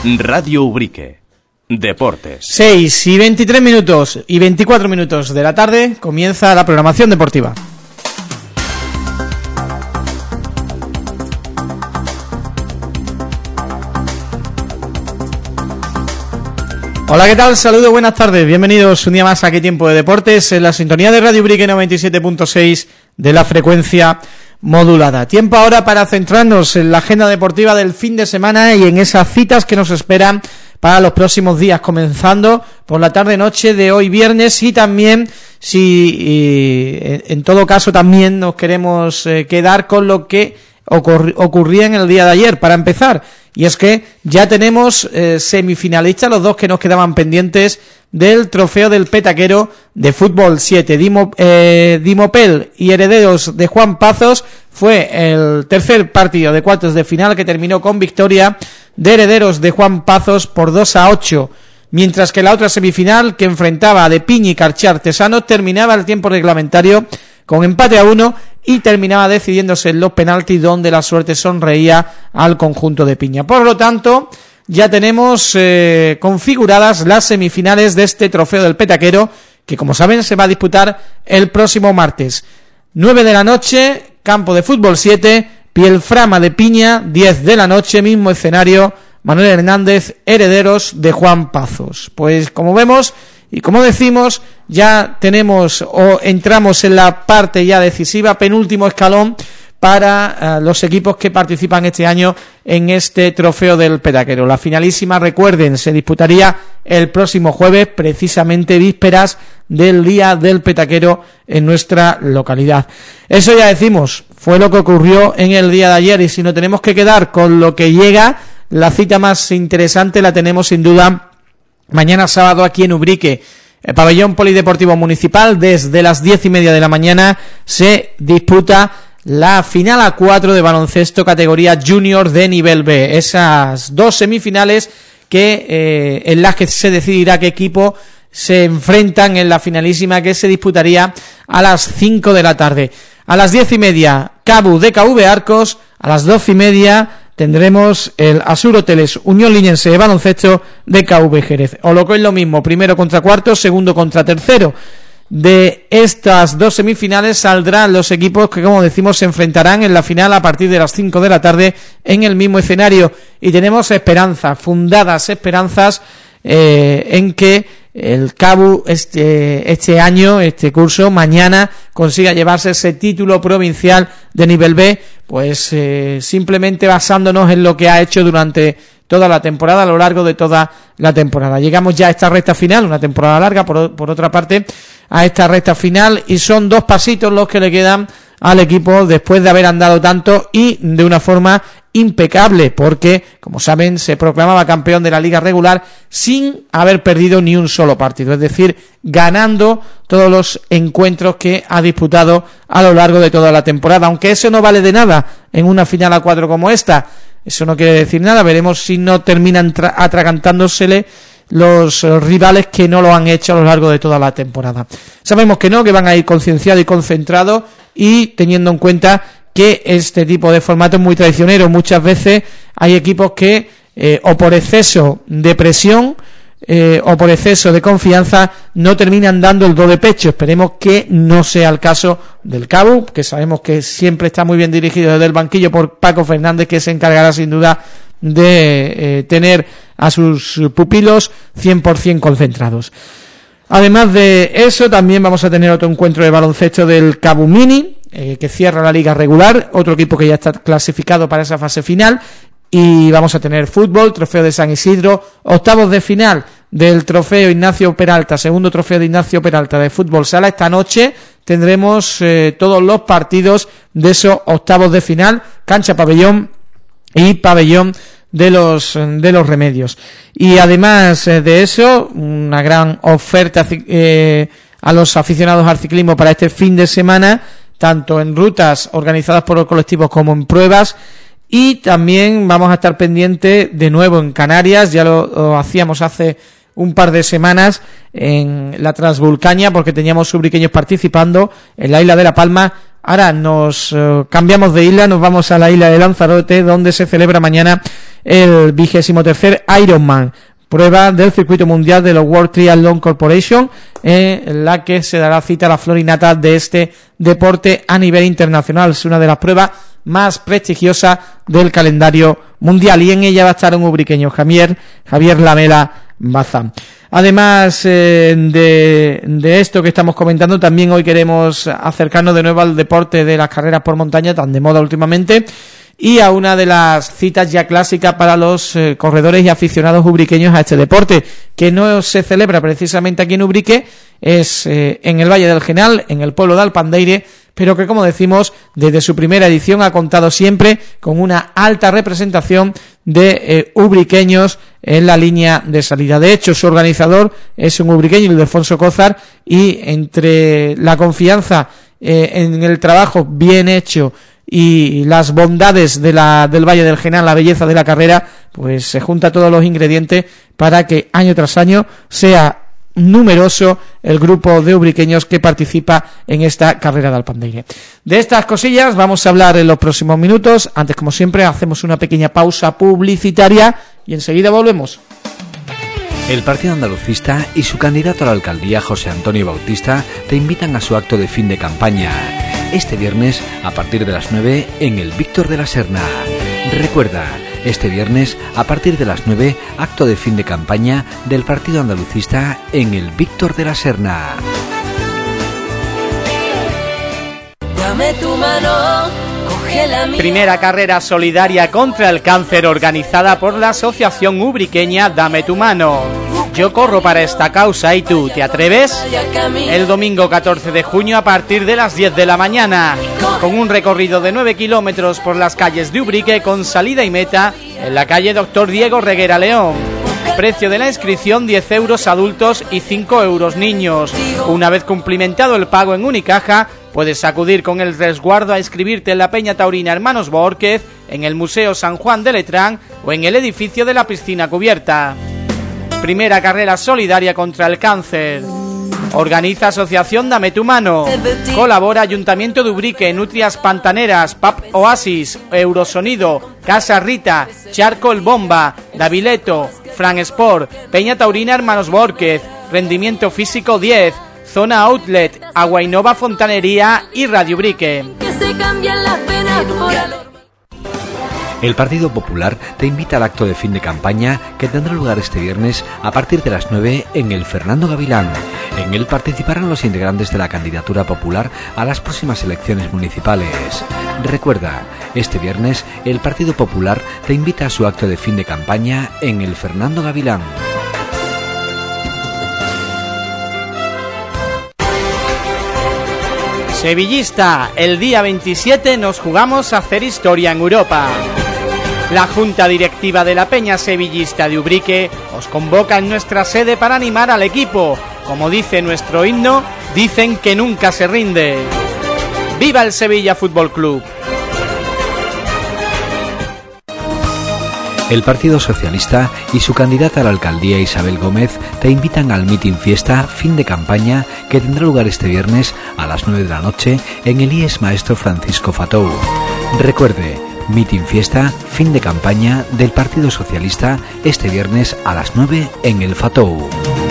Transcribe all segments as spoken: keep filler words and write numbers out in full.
Radio Ubrique. Deportes. seis y veintitrés minutos y veinticuatro minutos de la tarde comienza la programación deportiva. Hola, ¿qué tal? Saludos, buenas tardes, bienvenidos un día más a Qué Tiempo de Deportes en la sintonía de Radio Ubrique noventa y siete punto seis de la frecuencia modulada. Tiempo ahora para centrarnos en la agenda deportiva del fin de semana y en esas citas que nos esperan para los próximos días, comenzando por la tarde-noche de hoy viernes y también, si y, en todo caso también nos queremos eh, quedar con lo que ocurri- ocurría en el día de ayer, para empezar. Y es que ya tenemos eh, semifinalistas, los dos que nos quedaban pendientes del trofeo del Petaquero de Fútbol siete. Dimo, eh, Dimopel y Herederos de Juan Pazos fue el tercer partido de cuartos de final que terminó con victoria de Herederos de Juan Pazos por dos a ocho. Mientras que la otra semifinal, que enfrentaba a De Piña y Carché Artesanos, terminaba el tiempo reglamentario con empate a uno y terminaba decidiéndose en los penaltis, donde la suerte sonreía al conjunto de Piña. Por lo tanto, ya tenemos eh, configuradas las semifinales de este trofeo del Petaquero, que como saben se va a disputar el próximo martes. nueve de la noche, campo de Fútbol siete, Pielframa de Piña, diez de la noche, mismo escenario, Manuel Hernández, Herederos de Juan Pazos. Pues como vemos y como decimos, ya tenemos o entramos en la parte ya decisiva, penúltimo escalón para uh, los equipos que participan este año en este trofeo del Petaquero. La finalísima, recuerden, se disputaría el próximo jueves, precisamente vísperas del Día del Petaquero en nuestra localidad. Eso ya decimos, fue lo que ocurrió en el día de ayer, y si no tenemos que quedar con lo que llega, la cita más interesante la tenemos sin duda mañana sábado aquí en Ubrique. El pabellón polideportivo municipal, desde las diez y media de la mañana se disputa la final a cuatro de baloncesto categoría junior de nivel B. Esas dos semifinales que eh, en las que se decidirá qué equipo se enfrentan en la finalísima, que se disputaría a las cinco de la tarde. A las diez y media, Cabu de K V Arcos. A las doce y media tendremos el Asur Hoteles Unión Liñense de baloncesto de K V Jerez. O lo que es lo mismo, primero contra cuarto, segundo contra tercero. De estas dos semifinales saldrán los equipos que, como decimos, se enfrentarán en la final a partir de las cinco de la tarde en el mismo escenario. Y tenemos esperanzas, fundadas esperanzas, eh, en que el Cabu este, este año, este curso, mañana consiga llevarse ese título provincial de nivel B, pues eh, simplemente basándonos en lo que ha hecho durante toda la temporada, a lo largo de toda la temporada. Llegamos ya a esta recta final, una temporada larga, por, por otra parte, a esta recta final, y son dos pasitos los que le quedan al equipo después de haber andado tanto y de una forma impecable, porque, como saben, se proclamaba campeón de la liga regular sin haber perdido ni un solo partido, es decir, ganando todos los encuentros que ha disputado a lo largo de toda la temporada, aunque eso no vale de nada en una final a cuatro como esta. Eso no quiere decir nada, veremos si no terminan tra- atragantándosele los eh, rivales que no lo han hecho a lo largo de toda la temporada. Sabemos que no, que van a ir concienciados y concentrados, y teniendo en cuenta que este tipo de formato es muy traicionero. Muchas veces hay equipos que eh, o por exceso de presión eh, o por exceso de confianza no terminan dando el do de pecho. Esperemos que no sea el caso del Cabu, que sabemos que siempre está muy bien dirigido desde el banquillo por Paco Fernández, que se encargará sin duda de eh, tener a sus pupilos cien por ciento concentrados. Además de eso, también vamos a tener otro encuentro de baloncesto del Cabu Mini, eh, que cierra la liga regular, otro equipo que ya está clasificado para esa fase final, y vamos a tener fútbol, trofeo de San Isidro, octavos de final del trofeo Ignacio Peralta, segundo trofeo de Ignacio Peralta de fútbol sala. Esta noche tendremos eh, todos los partidos de esos octavos de final, cancha pabellón y pabellón de los de los Remedios. Y además de eso, una gran oferta eh, a los aficionados al ciclismo para este fin de semana, tanto en rutas organizadas por los colectivos como en pruebas. Y también vamos a estar pendientes de nuevo en Canarias, ya lo, lo hacíamos hace un par de semanas en la Transvulcania, porque teníamos ubriqueños participando en la isla de La Palma. Ahora nos uh, cambiamos de isla, nos vamos a la isla de Lanzarote, donde se celebra mañana el vigésimo tercer Ironman, prueba del circuito mundial de la World Triathlon Corporation, eh, en la que se dará cita a la florinata de este deporte a nivel internacional. Es una de las pruebas más prestigiosas del calendario mundial, y en ella va a estar un ubriqueño, Javier, Javier Lamela Bazán. Además eh, de, de esto que estamos comentando, también hoy queremos acercarnos de nuevo al deporte de las carreras por montaña, tan de moda últimamente, y a una de las citas ya clásicas para los eh, corredores y aficionados ubriqueños a este deporte, que no se celebra precisamente aquí en Ubrique, es eh, en el Valle del Genal, en el pueblo de Alpandeire, pero que, como decimos, desde su primera edición ha contado siempre con una alta representación de eh, ubriqueños en la línea de salida. De hecho, su organizador es un ubriqueño, Ildefonso Cózar, y entre la confianza eh, en el trabajo bien hecho y las bondades de la del Valle del Genal, la belleza de la carrera, pues se junta todos los ingredientes para que año tras año sea numeroso el grupo de ubriqueños que participa en esta carrera de Alpandeire. De estas cosillas vamos a hablar en los próximos minutos. Antes, como siempre, hacemos una pequeña pausa publicitaria y enseguida volvemos. El Partido Andalucista y su candidato a la alcaldía, José Antonio Bautista, te invitan a su acto de fin de campaña este viernes a partir de las nueve en el Víctor de la Serna. Recuerda, este viernes a partir de las nueve, acto de fin de campaña del Partido Andalucista en el Víctor de la Serna. Dame tu mano, coge la mía. Primera carrera solidaria contra el cáncer organizada por la asociación ubriqueña Dame tu mano. Yo corro para esta causa, ¿y tú te atreves? El domingo catorce de junio a partir de las diez de la mañana, con un recorrido de nueve kilómetros por las calles de Ubrique con salida y meta en la calle Doctor Diego Reguera León. Precio de la inscripción diez euros adultos y cinco euros niños. Una vez cumplimentado el pago en Unicaja, puedes acudir con el resguardo a inscribirte en la Peña Taurina Hermanos Bórquez, en el Museo San Juan de Letrán o en el edificio de la piscina cubierta. Primera carrera solidaria contra el cáncer. Organiza Asociación Dame tu mano. Colabora Ayuntamiento de Ubrique, Nutrias Pantaneras, P A P Oasis, Eurosonido, Casa Rita, Charco El Bomba, Davileto, Fran Sport, Peña Taurina Hermanos Bórquez, Rendimiento Físico diez, Zona Outlet, Agua Innova Fontanería y Radio Ubrique. Que se cambian las penas por algo. El Partido Popular te invita al acto de fin de campaña que tendrá lugar este viernes a partir de las nueve en el Fernando Gavilán. En él participarán los integrantes de la candidatura popular a las próximas elecciones municipales. Recuerda, este viernes el Partido Popular te invita a su acto de fin de campaña en el Fernando Gavilán. Sevillista, el día veintisiete nos jugamos a hacer historia en Europa. La Junta Directiva de la Peña Sevillista de Ubrique os convoca en nuestra sede para animar al equipo. Como dice nuestro himno, dicen que nunca se rinde. ¡Viva el Sevilla Fútbol Club! El Partido Socialista y su candidata a la alcaldía, Isabel Gómez, te invitan al Meeting Fiesta fin de campaña que tendrá lugar este viernes a las nueve de la noche en el I E S Maestro Francisco Fatou. Recuerde, Meeting Fiesta fin de campaña del Partido Socialista este viernes a las nueve en el Fatou.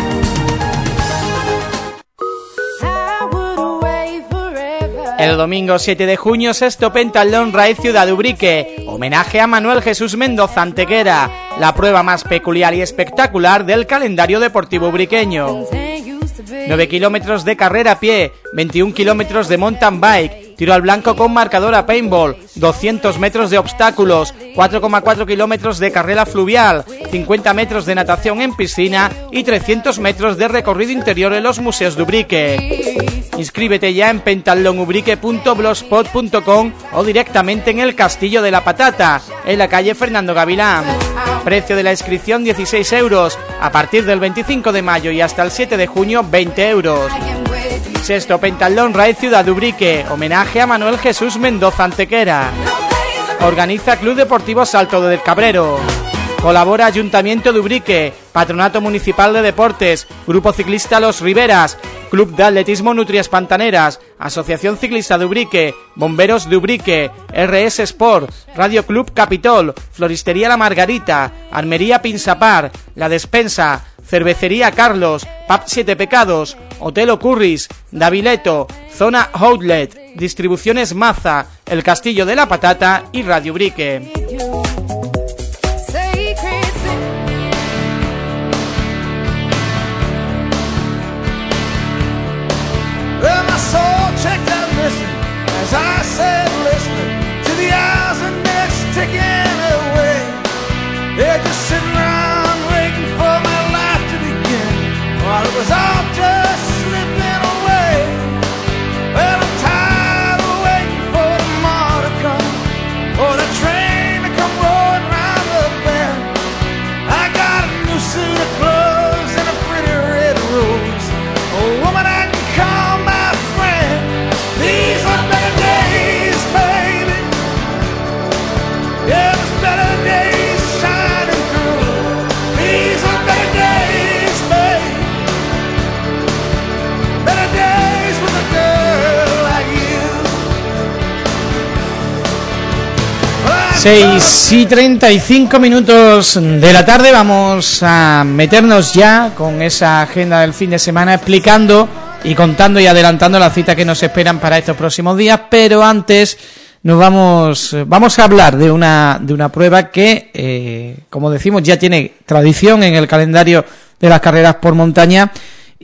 El domingo siete de junio, sexto Pentatlón Raíz Ciudad de Ubrique, homenaje a Manuel Jesús Mendoza Antequera, la prueba más peculiar y espectacular del calendario deportivo ubriqueño. nueve kilómetros de carrera a pie, veintiún kilómetros de mountain bike, tiro al blanco con marcador a paintball, doscientos metros de obstáculos, cuatro coma cuatro kilómetros de carrera fluvial, cincuenta metros de natación en piscina y trescientos metros de recorrido interior en los museos de Ubrique. Inscríbete ya en pentatlón ubrique punto blogspot punto com o directamente en el Castillo de la Patata, en la calle Fernando Gavilán. Precio de la inscripción dieciséis euros, a partir del veinticinco de mayo y hasta el siete de junio veinte euros. Sexto Pentatlón Raíz Ciudad de Ubrique, homenaje a Manuel Jesús Mendoza Antequera. Organiza Club Deportivo Salto del Cabrero. Colabora Ayuntamiento de Ubrique, Patronato Municipal de Deportes, Grupo Ciclista Los Riveras, Club de Atletismo Nutrias Pantaneras, Asociación Ciclista de Ubrique, Bomberos de Ubrique, R S Sport, Radio Club Capitol, Floristería La Margarita, Armería Pinsapar, La Despensa, Cervecería Carlos, Pub Siete Pecados, Hotel Ocurris, Davileto, Zona Outlet, Distribuciones Maza, El Castillo de la Patata y Radio Ubrique. seis y treinta y cinco minutos de la tarde, vamos a meternos ya con esa agenda del fin de semana, explicando y contando y adelantando las citas que nos esperan para estos próximos días, pero antes nos vamos vamos a hablar de una de una prueba que, eh, como decimos, ya tiene tradición en el calendario de las carreras por montaña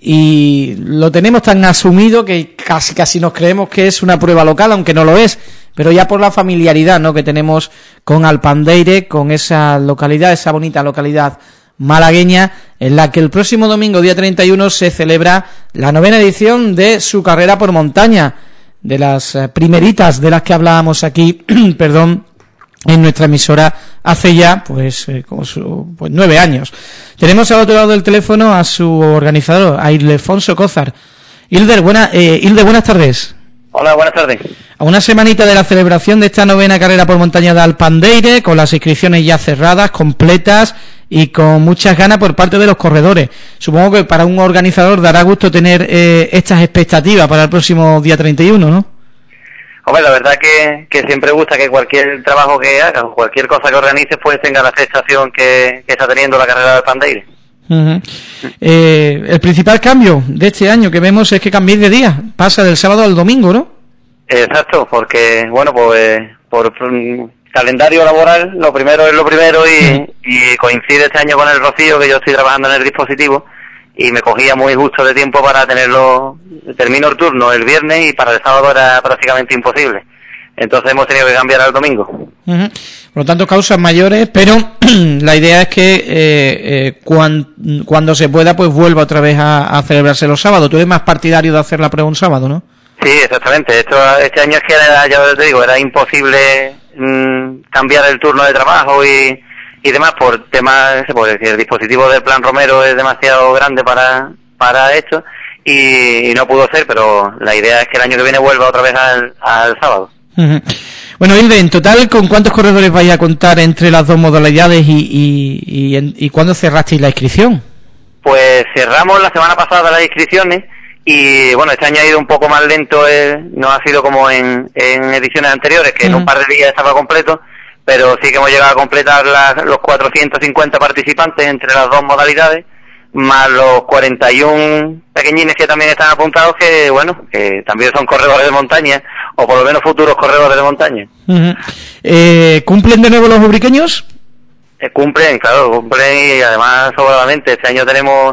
y lo tenemos tan asumido que casi casi nos creemos que es una prueba local, aunque no lo es, pero ya por la familiaridad, ¿no?, que tenemos con Alpandeire, con esa localidad, esa bonita localidad malagueña, en la que el próximo domingo, día treinta y uno, se celebra la novena edición de su carrera por montaña, de las primeritas de las que hablábamos aquí, perdón, en nuestra emisora hace ya, pues, eh, como su, pues nueve años. Tenemos al otro lado del teléfono a su organizador, a Ildefonso Cózar. Hilder, buena, eh, Hilder, buenas tardes. Hola, buenas tardes. A una semanita de la celebración de esta novena carrera por montaña de Alpandeire, con las inscripciones ya cerradas, completas y con muchas ganas por parte de los corredores. Supongo que para un organizador dará gusto tener eh, estas expectativas para el próximo día treinta y uno, ¿no? Hombre, la verdad que, que siempre gusta que cualquier trabajo que hagas o cualquier cosa que organices pues tenga la aceptación que, que está teniendo la carrera de Alpandeire. Uh-huh. Eh, el principal cambio de este año que vemos es que cambiéis de día, pasa del sábado al domingo, ¿no? Exacto, porque bueno, pues por um, calendario laboral lo primero es lo primero y, uh-huh. y coincide este año con el rocío, que yo estoy trabajando en el dispositivo y me cogía muy justo de tiempo para tenerlo. Termino el turno el viernes y para el sábado era prácticamente imposible. Entonces hemos tenido que cambiar al domingo. Uh-huh. Por lo tanto, causas mayores, pero la idea es que eh, eh, cuan, cuando se pueda, pues vuelva otra vez a, a celebrarse los sábados. Tú eres más partidario de hacer la prueba un sábado, ¿no? Sí, exactamente. Esto Este año es que, era, ya te digo, era imposible mmm, cambiar el turno de trabajo y, y demás por temas, por decir, el dispositivo del Plan Romero es demasiado grande para, para esto y, y no pudo ser, pero la idea es que el año que viene vuelva otra vez al, al sábado. Uh-huh. Bueno, Hilde, en total, ¿con cuántos corredores vais a contar entre las dos modalidades y, y, y, y cuándo cerrasteis la inscripción? Pues cerramos la semana pasada las inscripciones y bueno, este año ha ido un poco más lento, eh, no ha sido como en, en ediciones anteriores, que uh-huh. en un par de días estaba completo, pero sí que hemos llegado a completar la, los cuatrocientos cincuenta participantes entre las dos modalidades, más los cuarenta y uno pequeñines que también están apuntados, que bueno, que también son corredores de montaña, o por lo menos futuros corredores de montaña. Uh-huh. eh, ¿Cumplen de nuevo los ubriqueños? Eh, cumplen, claro, cumplen y además sobradamente. Este año tenemos,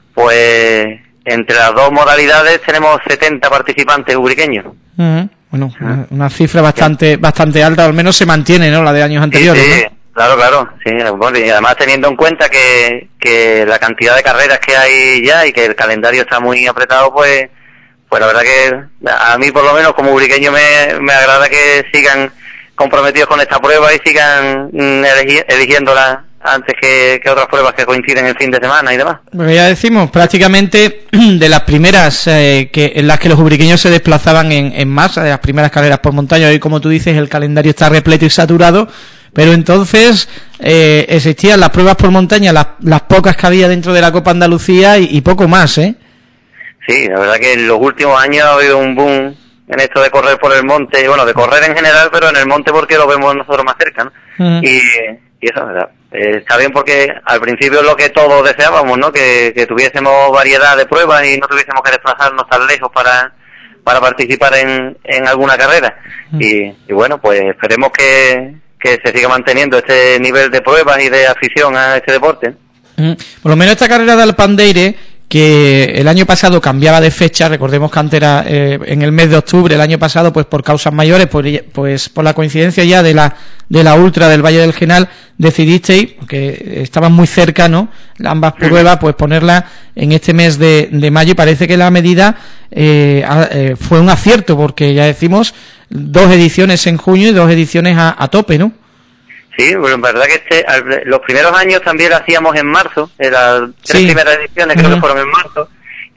pues, entre las dos modalidades tenemos setenta participantes ubriqueños. Uh-huh. Bueno, uh-huh. una, una cifra bastante sí. bastante alta, al menos se mantiene, ¿no?, la de años anteriores. Sí, sí. ¿no? Claro, claro, sí, bueno, y además teniendo en cuenta que, que la cantidad de carreras que hay ya y que el calendario está muy apretado, pues pues la verdad que a mí por lo menos como ubriqueño me, me agrada que sigan comprometidos con esta prueba y sigan elegi- eligiéndola antes que, que otras pruebas que coinciden el fin de semana y demás. Bueno, ya decimos, prácticamente de las primeras eh, que en las que los ubriqueños se desplazaban en, en masa, de las primeras carreras por montaña, hoy como tú dices el calendario está repleto y saturado. Pero entonces eh, existían las pruebas por montaña, las, las pocas que había dentro de la Copa Andalucía y, y poco más, ¿eh? Sí, la verdad que en los últimos años ha habido un boom en esto de correr por el monte, bueno, de correr en general, pero en el monte porque lo vemos nosotros más cerca, ¿no? Uh-huh. Y, y eso, ¿verdad? Eh, está bien porque al principio es lo que todos deseábamos, ¿no? Que, que tuviésemos variedad de pruebas y no tuviésemos que desplazarnos tan lejos para, para participar en, en alguna carrera. Uh-huh. Y, y bueno, pues esperemos que, que se siga manteniendo este nivel de pruebas y de afición a este deporte. Uh-huh. Por lo menos esta carrera de Alpandeire, que el año pasado cambiaba de fecha, recordemos que antes era eh, en el mes de octubre, el año pasado pues por causas mayores, pues, pues por la coincidencia ya de la de la ultra del Valle del Genal, decidisteis, porque estaban muy cerca, ¿no?, ambas pruebas, pues ponerla en este mes de, de mayo, y parece que la medida eh, a, eh, fue un acierto, porque ya decimos dos ediciones en junio y dos ediciones a, a tope, ¿no? Sí, bueno, la verdad que este, los primeros años también lo hacíamos en marzo, en las tres sí. primeras ediciones creo uh-huh. que fueron en marzo,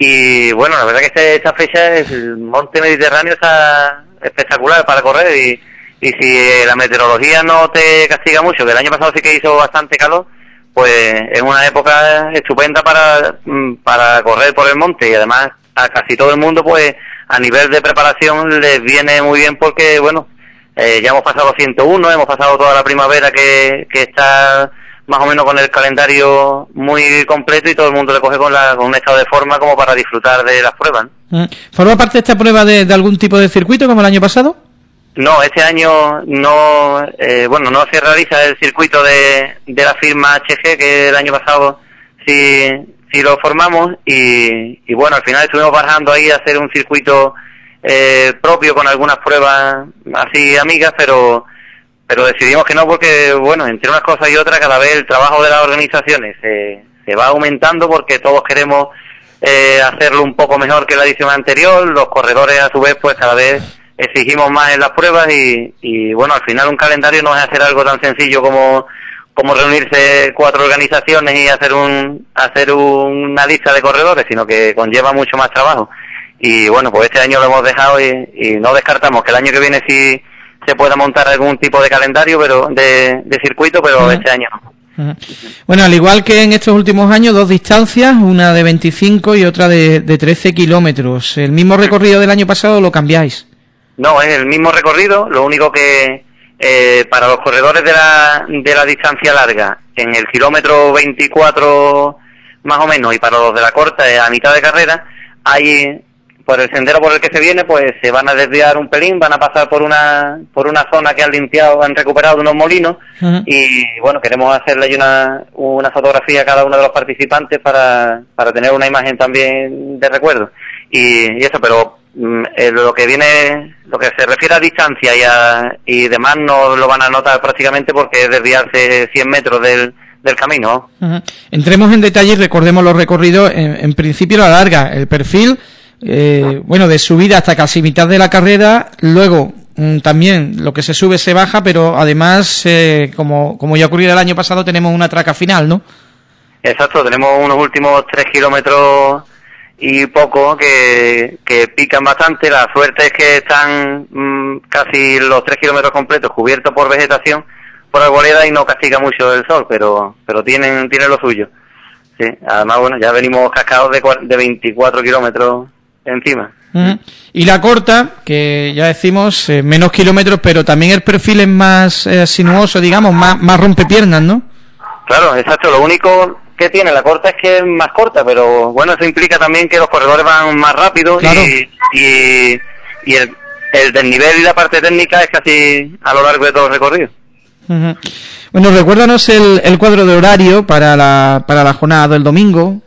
y bueno, la verdad que este, esta fecha, el monte Mediterráneo está espectacular para correr, y, y si la meteorología no te castiga mucho, que el año pasado sí que hizo bastante calor, pues es una época estupenda para, para correr por el monte, y además a casi todo el mundo pues a nivel de preparación les viene muy bien porque, bueno, Eh, ya hemos pasado ciento uno, hemos pasado toda la primavera que, que está más o menos con el calendario muy completo y todo el mundo le coge con, la, con un estado de forma como para disfrutar de las pruebas, ¿no? ¿Forma parte de esta prueba de, de algún tipo de circuito como el año pasado? No, este año no, eh, bueno, no se realiza el circuito de, de la firma H G, que el año pasado sí, sí lo formamos, y, y bueno, al final estuvimos barajando ahí a hacer un circuito Eh, propio con algunas pruebas así amigas, pero pero decidimos que no porque, bueno, entre unas cosas y otras cada vez el trabajo de las organizaciones se, se va aumentando porque todos queremos eh, hacerlo un poco mejor que la edición anterior, los corredores a su vez pues cada vez exigimos más en las pruebas y, y bueno, al final un calendario no es hacer algo tan sencillo como como reunirse cuatro organizaciones y hacer un hacer una lista de corredores, sino que conlleva mucho más trabajo. Y bueno, pues este año lo hemos dejado y, y no descartamos que el año que viene sí se pueda montar algún tipo de calendario, pero de, de circuito, pero uh-huh. este año no. Uh-huh. Bueno, al igual que en estos últimos años, dos distancias, una de veinticinco y otra de, de trece kilómetros. ¿El mismo recorrido del año pasado lo cambiáis? No, es el mismo recorrido, lo único que eh, para los corredores de la, de la distancia larga, en el kilómetro veinticuatro más o menos, y para los de la corta, a mitad de carrera, hay... por el sendero por el que se viene, pues se van a desviar un pelín, van a pasar por una por una zona que han limpiado, han recuperado de unos molinos, uh-huh. y bueno, queremos hacerle ahí una, una fotografía a cada uno de los participantes para, para tener una imagen también de recuerdo. Y, y eso, pero eh, lo que viene, lo que se refiere a distancia y, a, y demás no lo van a notar prácticamente porque es desviarse cien metros del, del camino. Uh-huh. Entremos en detalle y recordemos los recorridos, en, en principio la larga, el perfil... Eh, bueno, de subida hasta casi mitad de la carrera, luego mm, también lo que se sube se baja, pero además, eh, como como ya ocurrió el año pasado, tenemos una traca final, ¿no? Exacto, tenemos unos últimos tres kilómetros y poco que, que pican bastante. La suerte es que están mmm, casi los tres kilómetros completos cubiertos por vegetación, por arboleda, y no castiga mucho el sol, pero pero tienen tienen lo suyo. Sí, además, bueno, ya venimos cascados de, de veinticuatro kilómetros encima. Uh-huh. Y la corta, que ya decimos, eh, menos kilómetros, pero también el perfil es más eh, sinuoso, digamos, más, más rompepiernas, ¿no? Claro, exacto. Lo único que tiene la corta es que es más corta, pero bueno, eso implica también que los corredores van más rápido, claro. y, y, y el, el desnivel y la parte técnica es casi a lo largo de todo el recorrido. Uh-huh. Bueno, recuérdanos el, el cuadro de horario para la, para la jornada del domingo.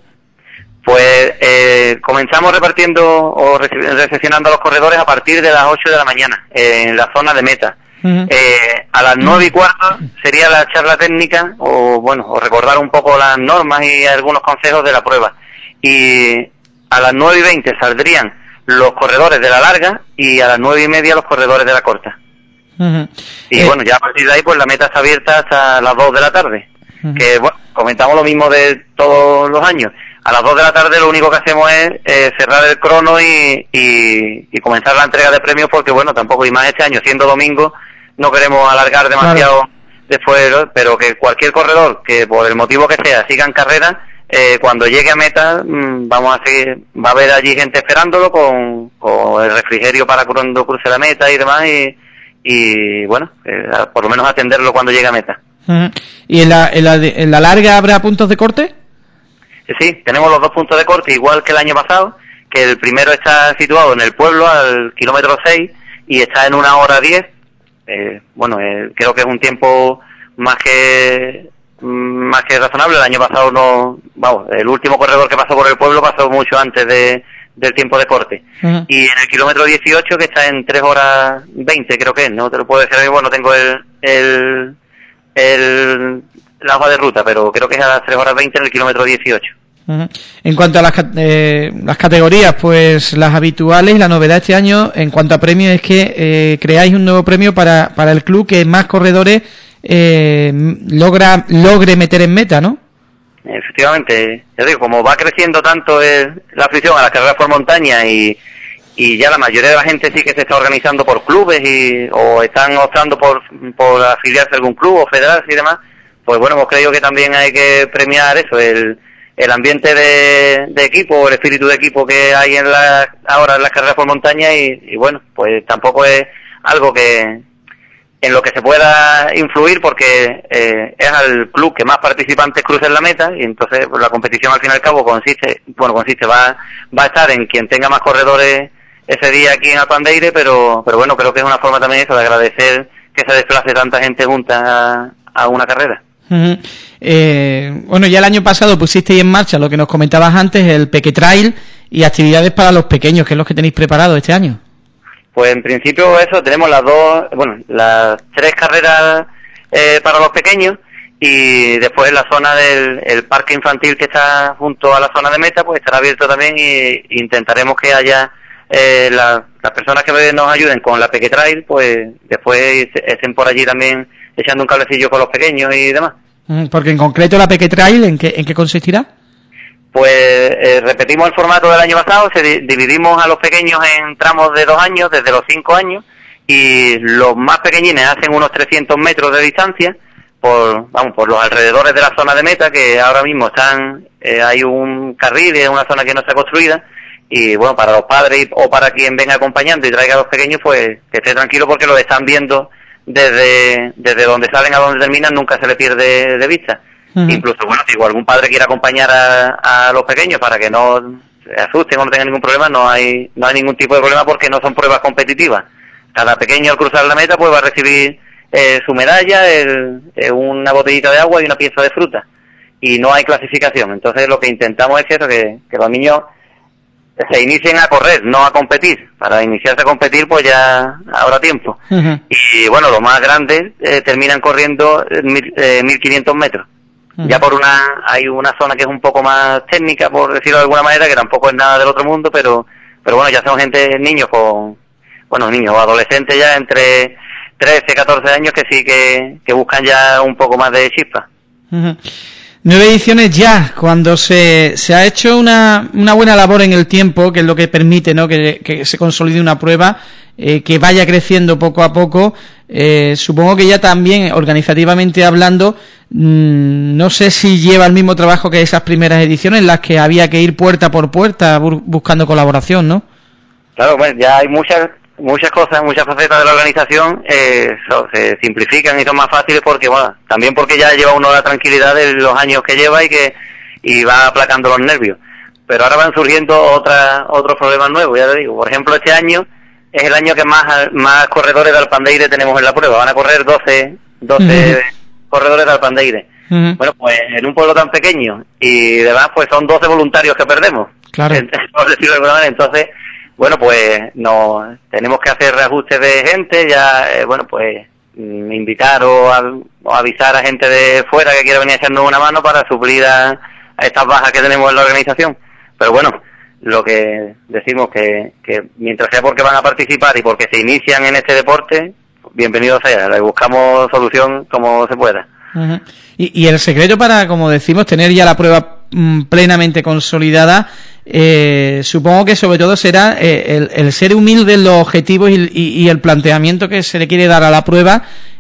Pues eh, comenzamos repartiendo o recepcionando a los corredores a partir de las ocho de la mañana, eh, en la zona de meta. Uh-huh. Eh, a las nueve y cuarto sería la charla técnica, o bueno, o recordar un poco las normas y algunos consejos de la prueba. Y a las nueve y veinte saldrían los corredores de la larga y a las nueve y media los corredores de la corta. Uh-huh. Y eh. bueno, ya a partir de ahí pues la meta está abierta hasta las dos de la tarde. Uh-huh. Que bueno, comentamos lo mismo de todos los años. A las dos de la tarde lo único que hacemos es eh, cerrar el crono y, y, y comenzar la entrega de premios, porque bueno, tampoco, y más este año siendo domingo, no queremos alargar demasiado, claro, después, pero que cualquier corredor que por el motivo que sea siga en carrera, eh, cuando llegue a meta mmm, vamos a seguir, va a haber allí gente esperándolo con, con el refrigerio para cuando cruce la meta y demás, y, y bueno, eh, por lo menos atenderlo cuando llegue a meta. Uh-huh. ¿Y en la, en, la, en la larga habrá puntos de corte? Sí, tenemos los dos puntos de corte, igual que el año pasado, que el primero está situado en el pueblo, al kilómetro seis, y está en una hora diez. Eh, bueno, eh, creo que es un tiempo más que más que razonable. El año pasado no, vamos, el último corredor que pasó por el pueblo pasó mucho antes de del tiempo de corte. Uh-huh. Y en el kilómetro dieciocho, que está en tres horas veinte, creo que es, no te lo puedo decir ahora mismo, no tengo el, el, el la hoja de ruta, pero creo que es a las tres horas veinte en el kilómetro dieciocho. Uh-huh. En cuanto a las, eh, las categorías, pues las habituales, la novedad este año en cuanto a premios es que eh, creáis un nuevo premio para, para el club, que más corredores eh, logra logre meter en meta, ¿no? Efectivamente, ya digo, como va creciendo tanto el, la afición a las carreras por montaña, y, y ya la mayoría de la gente sí que se está organizando por clubes y o están optando por, por afiliarse a algún club o federarse y demás, pues bueno, hemos creído que también hay que premiar eso, el el ambiente de, de equipo, el espíritu de equipo que hay en la, ahora en las carreras por montaña, y, y bueno, pues tampoco es algo que en lo que se pueda influir, porque eh, es al club que más participantes crucen la meta, y entonces pues, la competición al fin y al cabo consiste, bueno, consiste, va, va a estar en quien tenga más corredores ese día aquí en Alpandeire, pero, pero bueno, creo que es una forma también eso de agradecer que se desplace tanta gente junta a, a una carrera. Uh-huh. Eh, bueno, ya el año pasado pusisteis en marcha lo que nos comentabas antes, el Peque Trail, y actividades para los pequeños, que es lo que tenéis preparado este año. Pues en principio eso, tenemos las dos, bueno, las tres carreras eh, para los pequeños, y después la zona del el parque infantil que está junto a la zona de meta, pues estará abierto también, y intentaremos que haya eh, la, las personas que nos ayuden con la Peque Trail, pues después estén por allí también echando un cablecillo con los pequeños y demás. Porque en concreto la Peque Trail, ¿en qué, en qué consistirá? Pues eh, repetimos el formato del año pasado, se di- dividimos a los pequeños en tramos de dos años, desde los cinco años, y los más pequeñines hacen unos trescientos metros de distancia por, vamos, por los alrededores de la zona de meta, que ahora mismo están, eh, hay un carril, es una zona que no está construida, y bueno, para los padres o para quien venga acompañando y traiga a los pequeños, pues que esté tranquilo, porque lo están viendo desde desde donde salen a donde terminan, nunca se le pierde de vista. Uh-huh. Incluso, bueno, si algún padre quiere acompañar a, a los pequeños para que no se asusten o no tengan ningún problema, no hay no hay ningún tipo de problema, porque no son pruebas competitivas. Cada pequeño al cruzar la meta pues va a recibir eh, su medalla, el, eh, una botellita de agua y una pieza de fruta, y no hay clasificación. Entonces lo que intentamos es eso, que, que los niños se inicien a correr, no a competir. Para iniciarse a competir pues ya habrá tiempo. Uh-huh. Y bueno, los más grandes eh, terminan corriendo mil, eh, mil quinientos metros. Uh-huh. Ya por una, hay una zona que es un poco más técnica, por decirlo de alguna manera, que tampoco es nada del otro mundo, pero pero bueno, ya son gente, niños con, bueno, niños o adolescentes ya entre trece, catorce años, que sí que, que buscan ya un poco más de chispa. Uh-huh. Nueve ediciones ya, cuando se, se ha hecho una, una buena labor en el tiempo, que es lo que permite, ¿no?, que, que se consolide una prueba, eh, que vaya creciendo poco a poco. Eh, supongo que ya también, organizativamente hablando, mmm, no sé si lleva el mismo trabajo que esas primeras ediciones, en las que había que ir puerta por puerta bu- buscando colaboración, ¿no? Claro, bueno, ya hay muchas muchas cosas, muchas facetas de la organización, eh, so, se simplifican y son más fáciles, porque bueno, también porque ya lleva uno la tranquilidad de los años que lleva y que y va aplacando los nervios. Pero ahora van surgiendo otras otros problemas nuevos, ya te digo. Por ejemplo, este año es el año que más más corredores de Alpandeire tenemos en la prueba. Van a correr doce, doce uh-huh. corredores de Alpandeire. Uh-huh. Bueno, pues en un pueblo tan pequeño y además pues son doce voluntarios que perdemos. Claro. Por decirlo de alguna manera. Entonces, bueno, pues no tenemos que hacer reajustes de gente, ya, eh, bueno, pues mm, invitar o, a, o avisar a gente de fuera que quiera venir a echarnos una mano para suplir a, a estas bajas que tenemos en la organización. Pero bueno, lo que decimos que, que mientras sea porque van a participar y porque se inician en este deporte, bienvenido sea, le buscamos solución como se pueda. Uh-huh. Y, y el secreto para, como decimos, tener ya la prueba mm, plenamente consolidada, eh, supongo que sobre todo será eh, el, el ser humilde en los objetivos y, y, y el planteamiento que se le quiere dar a la prueba,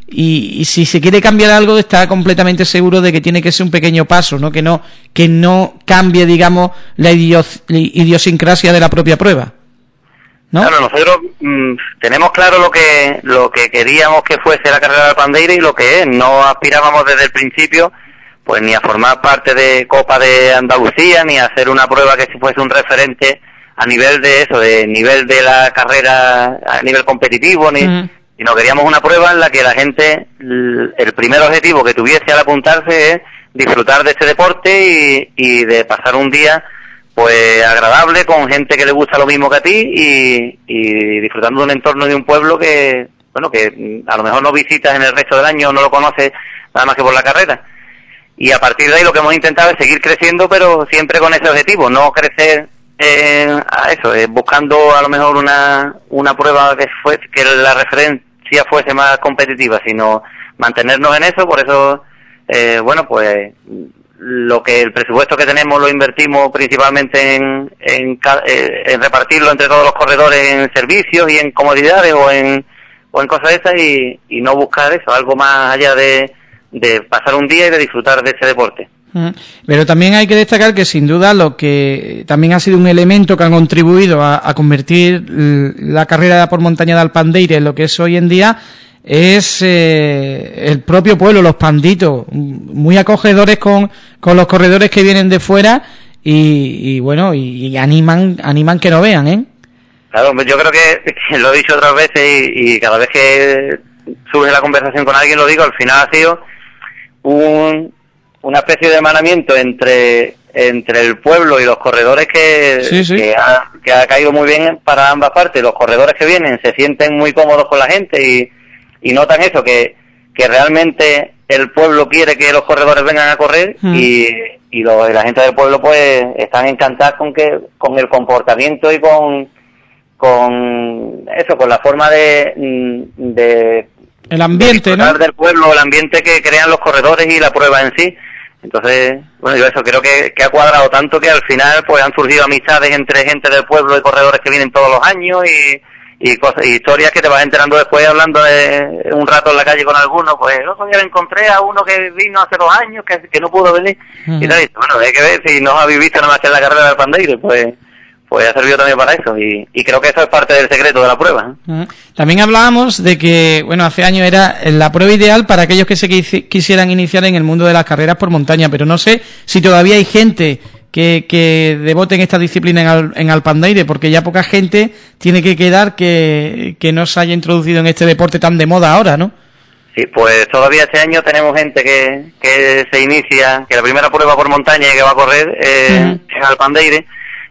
y, y si se quiere cambiar algo está completamente seguro de que tiene que ser un pequeño paso, ¿no? Que no que no cambie, digamos, la idios, idiosincrasia de la propia prueba, ¿no? Claro, nosotros mmm, tenemos claro lo que lo que queríamos que fuese la carrera de Alpandeire y lo que es. No aspirábamos desde el principio pues ni a formar parte de Copa de Andalucía, ni a hacer una prueba que fuese un referente a nivel de eso, de nivel de la carrera a nivel competitivo, ni uh-huh. sino queríamos una prueba en la que la gente, el primer objetivo que tuviese al apuntarse es disfrutar de este deporte y, y de pasar un día pues agradable con gente que le gusta lo mismo que a ti y, y disfrutando de un entorno de un pueblo que, bueno, que a lo mejor no visitas en el resto del año, no lo conoces nada más que por la carrera. Y a partir de ahí lo que hemos intentado es seguir creciendo, pero siempre con ese objetivo, no crecer eh, a eso, eh, buscando a lo mejor una una prueba que fuese, que la referencia fuese más competitiva, sino mantenernos en eso. Por eso, eh, bueno, pues lo que el presupuesto que tenemos lo invertimos principalmente en, en, en repartirlo entre todos los corredores en servicios y en comodidades o en o en cosas de esas y, y no buscar eso, algo más allá de de pasar un día y de disfrutar de ese deporte. Pero también hay que destacar que sin duda lo que también ha sido un elemento que ha contribuido a, a convertir la carrera por montaña de Alpandeire en lo que es hoy en día es eh, el propio pueblo, los panditos, muy acogedores con, con los corredores que vienen de fuera y, y bueno, y, y animan animan que no vean, ¿eh? Claro, yo creo que, que lo he dicho otras veces y, y cada vez que surge la conversación con alguien lo digo, al final ha sido un una especie de hermanamiento entre entre el pueblo y los corredores que, sí, sí. que, ha, que ha caído muy bien para ambas partes. Los corredores que vienen se sienten muy cómodos con la gente y, y notan eso, que, que realmente el pueblo quiere que los corredores vengan a correr mm. y, y, lo, y la gente del pueblo pues están encantados con que con el comportamiento y con con eso, con la forma de, de el ambiente, ¿no? del pueblo, el ambiente que crean los corredores y la prueba en sí. Entonces, bueno, yo eso creo que, que ha cuadrado tanto que al final pues han surgido amistades entre gente del pueblo y corredores que vienen todos los años y, y cosas, y historias que te vas enterando después hablando de un rato en la calle con alguno. Pues el otro día me encontré a uno que vino hace dos años que, que no pudo venir. Uh-huh. Y tal, y, bueno, hay que ver si no habéis visto nada más que en la carrera del Alpandeire, pues pues ha servido también para eso y, y creo que eso es parte del secreto de la prueba. Uh-huh. También hablábamos de que, bueno, hace años era la prueba ideal para aquellos que se quisi- quisieran iniciar en el mundo de las carreras por montaña, pero no sé si todavía hay gente que, que devote en esta disciplina en, Al- en Alpandeire, porque ya poca gente tiene que quedar que, que no se haya introducido en este deporte tan de moda ahora, ¿no? Sí, pues todavía este año tenemos gente que, que se inicia, que la primera prueba por montaña que va a correr eh, uh-huh. en Alpandeire.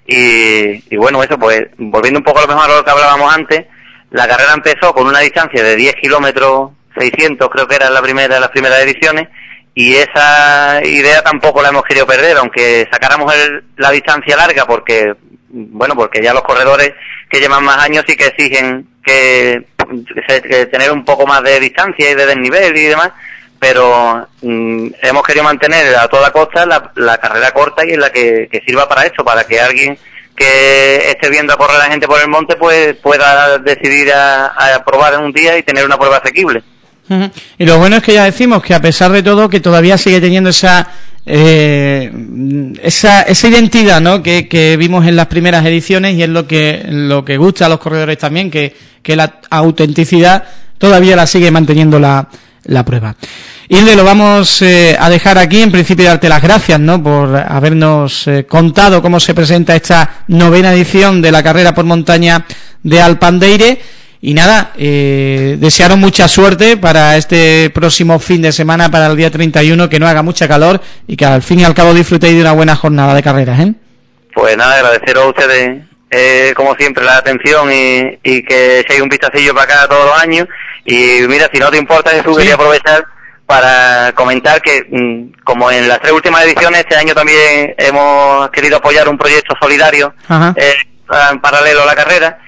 Y, y bueno, eso pues, volviendo un poco a lo mejor a lo que hablábamos antes, la carrera empezó con una distancia de diez kilómetros seiscientos, creo que era la primera de las primeras ediciones, y esa idea tampoco la hemos querido perder, aunque sacáramos el, la distancia larga, porque, bueno, porque ya los corredores que llevan más años sí que exigen que, que, que tener un poco más de distancia y de desnivel y demás, pero mm, hemos querido mantener a toda costa la, la carrera corta y en la que, que sirva para esto, para que alguien que esté viendo a correr a la gente por el monte pues pueda decidir a, a probar en un día y tener una prueba asequible. Uh-huh. Y lo bueno es que ya decimos que a pesar de todo que todavía sigue teniendo esa eh, esa esa identidad, ¿no? que, que vimos en las primeras ediciones y es lo que lo que gusta a los corredores también, que, que la autenticidad todavía la sigue manteniendo la la prueba. Hilde, lo vamos eh, a dejar aquí, en principio darte las gracias, ¿no?, por habernos eh, contado cómo se presenta esta novena edición de la carrera por montaña de Alpandeire, y nada, eh, desearos mucha suerte para este próximo fin de semana, para el día treinta y uno, que no haga mucha calor y que al fin y al cabo disfrutéis de una buena jornada de carreras, ¿eh? Pues nada, agradeceros a ustedes eh, como siempre la atención y, y que echéis un vistacillo para acá todos los años. Y mira, si no te importa, Jesús, sí, quería aprovechar para comentar que, como en las tres últimas ediciones, este año también hemos querido apoyar un proyecto solidario eh, en paralelo a la carrera.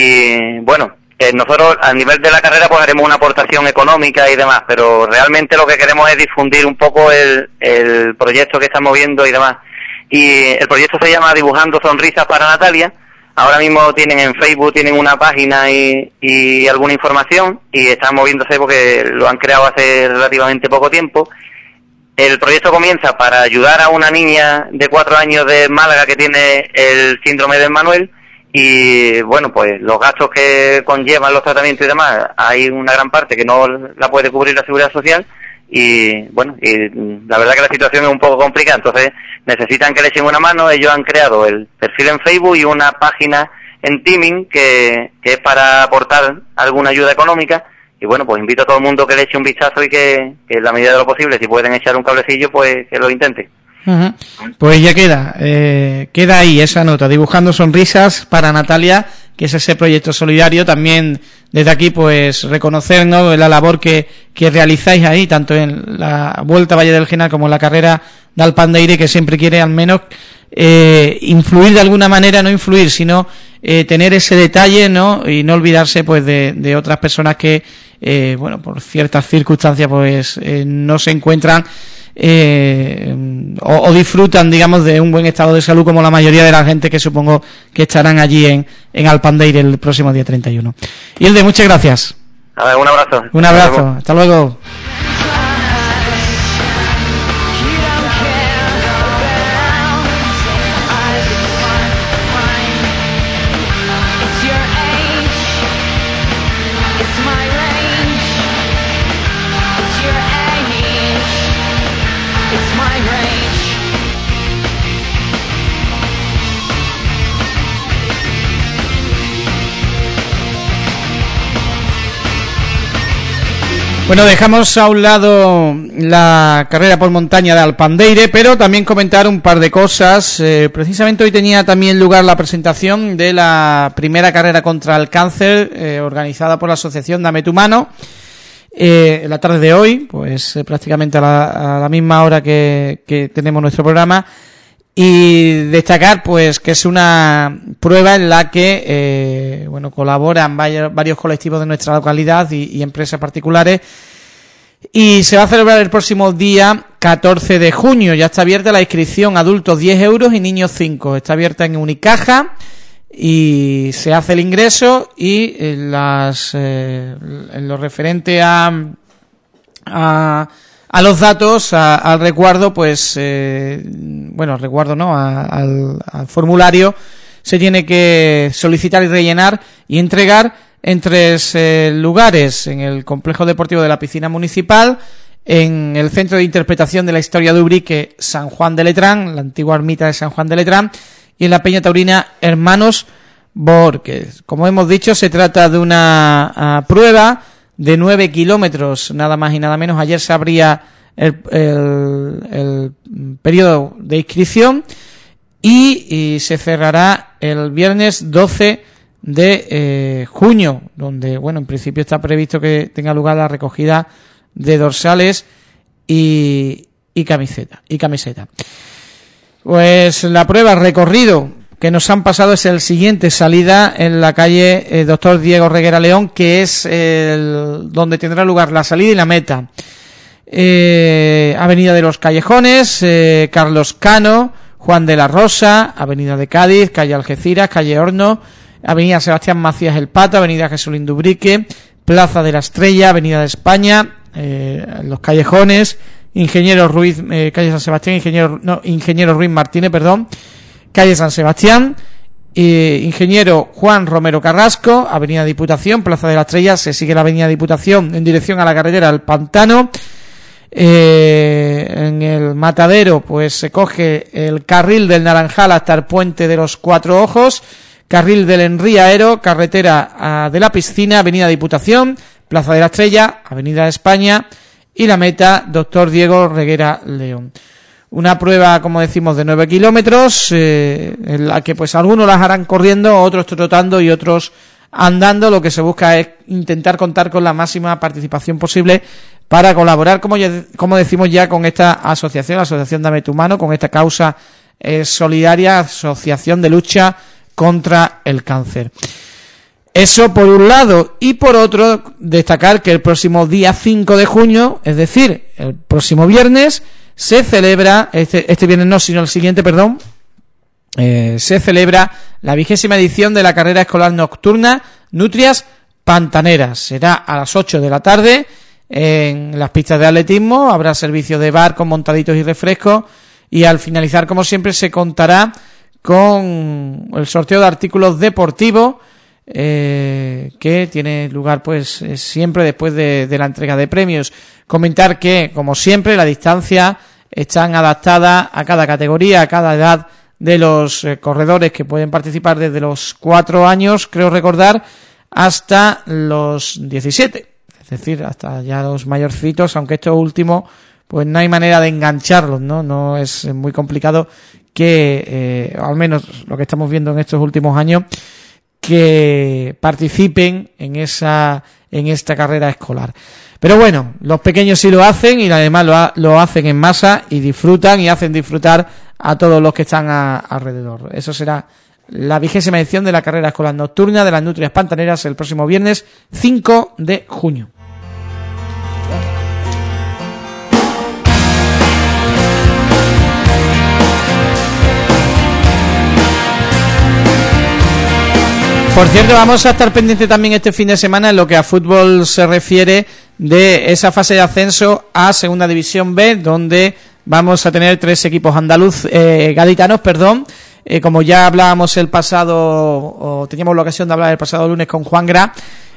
Y bueno, eh, nosotros a nivel de la carrera pues haremos una aportación económica y demás, pero realmente lo que queremos es difundir un poco el, el proyecto que estamos viendo y demás. Y el proyecto se llama Dibujando Sonrisas para Natalia, ahora mismo tienen en Facebook, tienen una página y, y alguna información, y están moviéndose porque lo han creado hace relativamente poco tiempo. El proyecto comienza para ayudar a una niña de cuatro años de Málaga que tiene el síndrome de Emmanuel, y bueno, pues los gastos que conllevan los tratamientos y demás, hay una gran parte que no la puede cubrir la Seguridad Social, y bueno, y la verdad que la situación es un poco complicada, entonces necesitan que le echen una mano. Ellos han creado el perfil en Facebook y una página en Teaming que, que es para aportar alguna ayuda económica, y bueno, pues invito a todo el mundo que le eche un vistazo y que, que en la medida de lo posible, si pueden echar un cablecillo, pues que lo intenten. Uh-huh. Pues ya queda, eh, queda ahí esa nota, dibujando sonrisas para Natalia, que es ese proyecto solidario. También desde aquí pues reconocer, ¿no?, la labor que, que realizáis ahí, tanto en la Vuelta a Valle del Genal como en la carrera de Alpandeire, que siempre quiere al menos eh, influir de alguna manera, no influir, sino eh, tener ese detalle, ¿no?, y no olvidarse pues de, de otras personas que eh, bueno, por ciertas circunstancias pues eh, no se encuentran Eh, o, o disfrutan, digamos, de un buen estado de salud, como la mayoría de la gente que supongo que estarán allí en, en Alpandeire el próximo día treinta y uno. Hilde, muchas gracias. A ver, un abrazo. Un abrazo, hasta luego. Bueno, dejamos a un lado la carrera por montaña de Alpandeire, pero también comentar un par de cosas. Eh, precisamente hoy tenía también lugar la presentación de la primera carrera contra el cáncer, eh, organizada por la asociación Dame tu mano. Eh, en la tarde de hoy, pues eh, prácticamente a la, a la misma hora que, que tenemos nuestro programa. Y destacar pues que es una prueba en la que eh, bueno, colaboran varios, varios colectivos de nuestra localidad y, y empresas particulares, y se va a celebrar el próximo día catorce de junio. Ya está abierta la inscripción, adultos diez euros y niños cinco. Está abierta en Unicaja y se hace el ingreso, y en, las, eh, en lo referente a... a A los datos, a, al recuerdo, pues, eh, bueno, al recuerdo no, a, al, al formulario se tiene que solicitar y rellenar y entregar en tres eh, lugares: en el Complejo Deportivo de la Piscina Municipal, en el Centro de Interpretación de la Historia de Ubrique San Juan de Letrán, la antigua ermita de San Juan de Letrán, y en la Peña Taurina Hermanos Borges. Como hemos dicho, se trata de una uh, prueba de nueve kilómetros, nada más y nada menos. Ayer se abría el, el, el periodo de inscripción y, y se cerrará el viernes doce de eh, junio, donde, bueno, en principio está previsto que tenga lugar la recogida de dorsales y, y camiseta, y camiseta. Pues la prueba, recorrido que nos han pasado es el siguiente: salida en la calle eh, Doctor Diego Reguera León, que es el, donde tendrá lugar la salida y la meta. Eh, Avenida de los Callejones, eh, Carlos Cano, Juan de la Rosa, Avenida de Cádiz, calle Algeciras, calle Horno, Avenida Sebastián Macías El Pato, Avenida Jesulín Dubrique, Plaza de la Estrella, Avenida de España, eh, Los Callejones, Ingeniero Ruiz, eh, calle San Sebastián, Ingeniero, no, Ingeniero Ruiz Martínez, perdón, calle San Sebastián, eh, Ingeniero Juan Romero Carrasco, Avenida Diputación, Plaza de la Estrella, se sigue la Avenida Diputación en dirección a la carretera del Pantano. Eh, en el Matadero pues se coge el carril del Naranjal hasta el Puente de los Cuatro Ojos, carril del Enriaero, carretera a, de la Piscina, Avenida Diputación, Plaza de la Estrella, Avenida de España, y la meta Doctor Diego Reguera León. Una prueba, como decimos, de nueve kilómetros, eh, en la que pues algunos las harán corriendo, otros trotando y otros andando. Lo que se busca es intentar contar con la máxima participación posible para colaborar, como, ya, como decimos ya, con esta asociación, la Asociación Dame tu mano, con esta causa eh, solidaria, asociación de lucha contra el cáncer. Eso por un lado, y por otro, destacar que el próximo día cinco de junio, es decir, el próximo viernes, se celebra, este, este viernes no, sino el siguiente, perdón, eh, se celebra la vigésima edición de la carrera escolar nocturna Nutrias Pantaneras. Será a las ocho de la tarde en las pistas de atletismo, habrá servicio de bar con montaditos y refrescos, y al finalizar, como siempre, se contará con el sorteo de artículos deportivos eh, que tiene lugar pues siempre después de, de la entrega de premios. Comentar que, como siempre, las distancias están adaptadas a cada categoría, a cada edad de los eh, corredores que pueden participar, desde los cuatro años, creo recordar, hasta los diecisiete, es decir, hasta ya los mayorcitos, aunque estos últimos pues no hay manera de engancharlos, no no es muy complicado que, eh, al menos lo que estamos viendo en estos últimos años, que participen en esa en esta carrera escolar. Pero bueno, los pequeños sí lo hacen, y además lo, ha, lo hacen en masa y disfrutan y hacen disfrutar a todos los que están a, alrededor. Eso será la vigésima edición de la carrera escolar nocturna de las Nutrias Pantaneras el próximo viernes cinco de junio. Por cierto, vamos a estar pendientes también este fin de semana en lo que a fútbol se refiere de esa fase de ascenso a Segunda División B, donde vamos a tener tres equipos andaluz, eh, gaditanos, perdón, eh, como ya hablábamos el pasado, o teníamos la ocasión de hablar el pasado lunes con Juan Gra.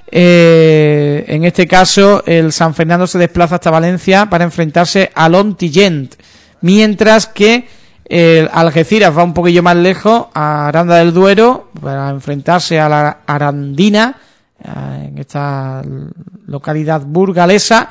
Eh, en este caso, el San Fernando se desplaza hasta Valencia para enfrentarse al Ontillent, mientras que el Algeciras va un poquillo más lejos, a Aranda del Duero, para enfrentarse a la Arandina, en esta localidad burgalesa,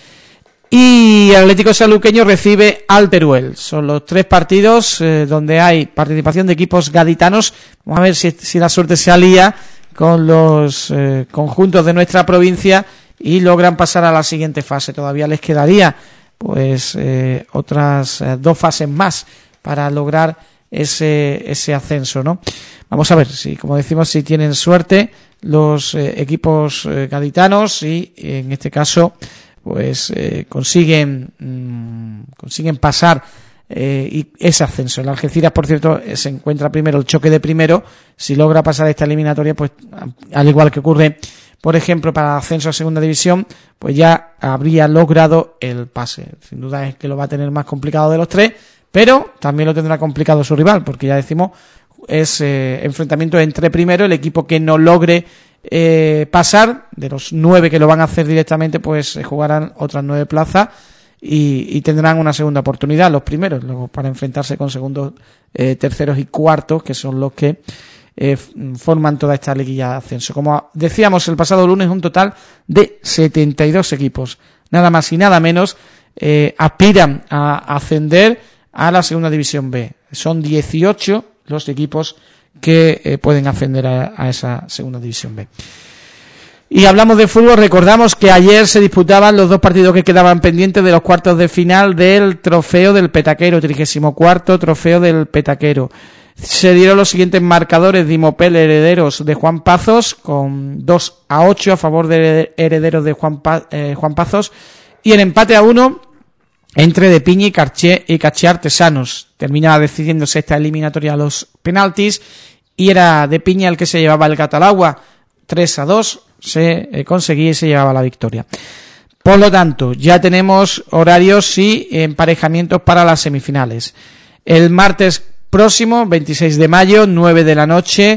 y el Atlético Sanluqueño recibe al Teruel. Son los tres partidos eh, donde hay participación de equipos gaditanos. Vamos a ver si, si la suerte se alía con los eh, conjuntos de nuestra provincia y logran pasar a la siguiente fase. Todavía les quedaría pues eh, otras eh, dos fases más para lograr ese ese ascenso, ¿no? Vamos a ver si, como decimos, si tienen suerte los eh, equipos eh, gaditanos y, en este caso, pues eh, consiguen mmm, consiguen pasar eh, y ese ascenso. El Algeciras, por cierto, se encuentra primero, el choque de primero. Si logra pasar esta eliminatoria, pues al igual que ocurre, por ejemplo, para el ascenso a Segunda División, pues ya habría logrado el pase. Sin duda es que lo va a tener más complicado de los tres, pero también lo tendrá complicado su rival, porque ya decimos, es eh, enfrentamiento entre primero, el equipo que no logre eh, pasar, de los nueve que lo van a hacer directamente, pues eh, jugarán otras nueve plazas y, y tendrán una segunda oportunidad, los primeros, luego para enfrentarse con segundos, eh, terceros y cuartos, que son los que eh, forman toda esta liguilla de ascenso. Como decíamos el pasado lunes, un total de setenta y dos equipos, nada más y nada menos, eh, aspiran a ascender a la Segunda División B. Son dieciocho los equipos que eh, pueden ascender a, a esa Segunda División B. Y hablamos de fútbol, recordamos que ayer se disputaban los dos partidos que quedaban pendientes de los cuartos de final del Trofeo del Petaquero, trigésimo cuarto Trofeo del Petaquero. Se dieron los siguientes marcadores: Dimopel Herederos de Juan Pazos, con dos a ocho a favor de Herederos de Juan, pa, eh, Juan Pazos, y el empate a uno entre De Piña y Carché y Caché Artesanos. Terminaba decidiéndose esta eliminatoria a los penaltis y era De Piña el que se llevaba el gato al agua. tres a dos se eh, conseguía y se llevaba la victoria. Por lo tanto, ya tenemos horarios y emparejamientos para las semifinales. El martes próximo, veintiséis de mayo, nueve de la noche,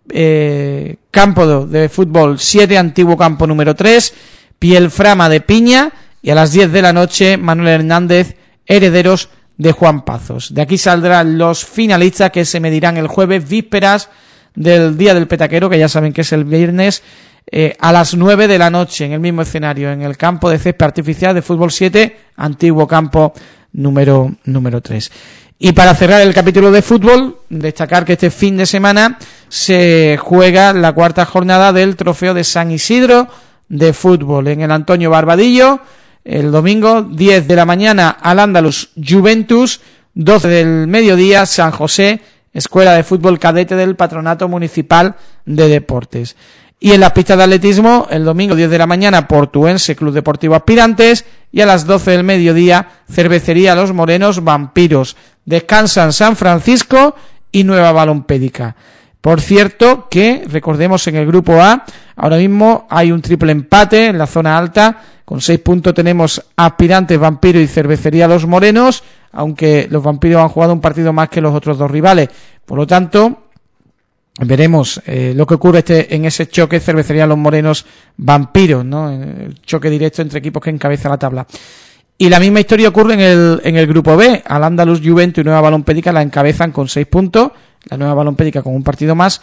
eh, campo de fútbol siete, antiguo campo número tres, Pielframa de Piña, y a las diez de la noche, Manuel Hernández, Herederos de Juan Pazos. De aquí saldrán los finalistas, que se medirán el jueves, vísperas del Día del Petaquero, que ya saben que es el viernes, eh, a las nueve de la noche, en el mismo escenario, en el campo de césped artificial de fútbol siete, antiguo campo número número tres. Y para cerrar el capítulo de fútbol, destacar que este fin de semana se juega la cuarta jornada del Trofeo de San Isidro de fútbol en el Antonio Barbadillo. El domingo, diez de la mañana, al Andalus Juventus, doce del mediodía, San José, Escuela de Fútbol Cadete del Patronato Municipal de Deportes. Y en las pistas de atletismo, el domingo, diez de la mañana, Portuense Club Deportivo Aspirantes, y a las doce del mediodía, Cervecería Los Morenos Vampiros. Descansan San Francisco y Nueva Balompédica. Por cierto que, recordemos, en el grupo A, ahora mismo hay un triple empate en la zona alta. Con seis puntos tenemos Aspirantes, Vampiro y Cervecería Los Morenos, aunque los Vampiros han jugado un partido más que los otros dos rivales. Por lo tanto, veremos eh, lo que ocurre este en ese choque Cervecería Los Morenos Vampiros, ¿no? El choque directo entre equipos que encabezan la tabla. Y la misma historia ocurre en el en el grupo B. Al-Ándalus, Juventus y Nueva Balompédica la encabezan con seis puntos, la Nueva Balompédica con un partido más,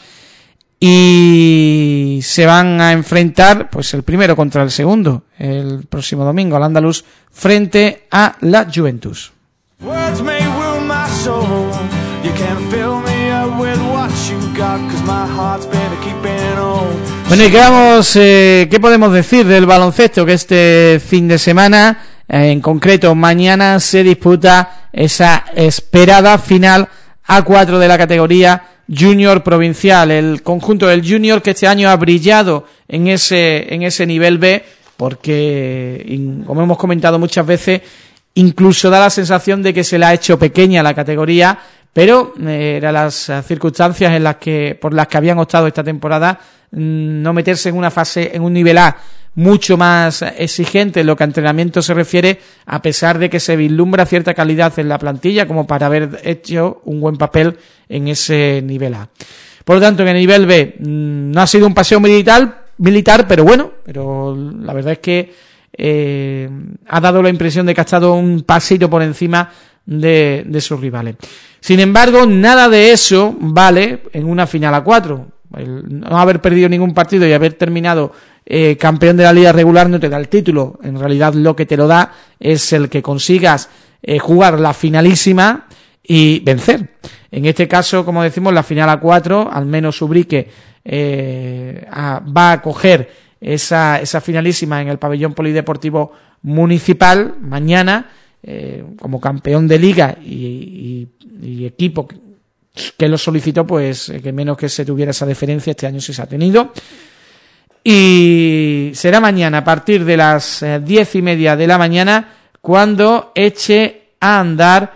y se van a enfrentar pues el primero contra el segundo el próximo domingo, Al-Ándalus frente a la Juventus. Bueno, y qué vamos, eh, ¿qué podemos decir del baloncesto? Que este fin de semana, eh, en concreto mañana, se disputa esa esperada final A cuatro de la categoría Junior Provincial, el conjunto del Junior que este año ha brillado en ese en ese nivel B, porque, como hemos comentado muchas veces, incluso da la sensación de que se le ha hecho pequeña la categoría, pero eh, eran las circunstancias en las que por las que habían optado esta temporada mmm, no meterse en una fase, en un nivel A mucho más exigente en lo que a entrenamiento se refiere, a pesar de que se vislumbra cierta calidad en la plantilla como para haber hecho un buen papel en ese nivel A. Por lo tanto, en el nivel B mmm, no ha sido un paseo militar, militar, pero bueno, pero la verdad es que eh, ha dado la impresión de que ha estado un pasito por encima de, de sus rivales. Sin embargo, nada de eso vale en una final A cuatro. El no haber perdido ningún partido y haber terminado eh, campeón de la liga regular no te da el título. En realidad lo que te lo da es el que consigas eh, jugar la finalísima y vencer. En este caso, como decimos, la final A cuatro, al menos Ubrique eh, a, va a coger esa, esa finalísima en el pabellón polideportivo municipal mañana, eh, como campeón de liga y, y, y equipo que, que lo solicitó, pues que menos que se tuviera esa deferencia, este año sí se ha tenido. Y será mañana a partir de las eh, diez y media de la mañana cuando eche a andar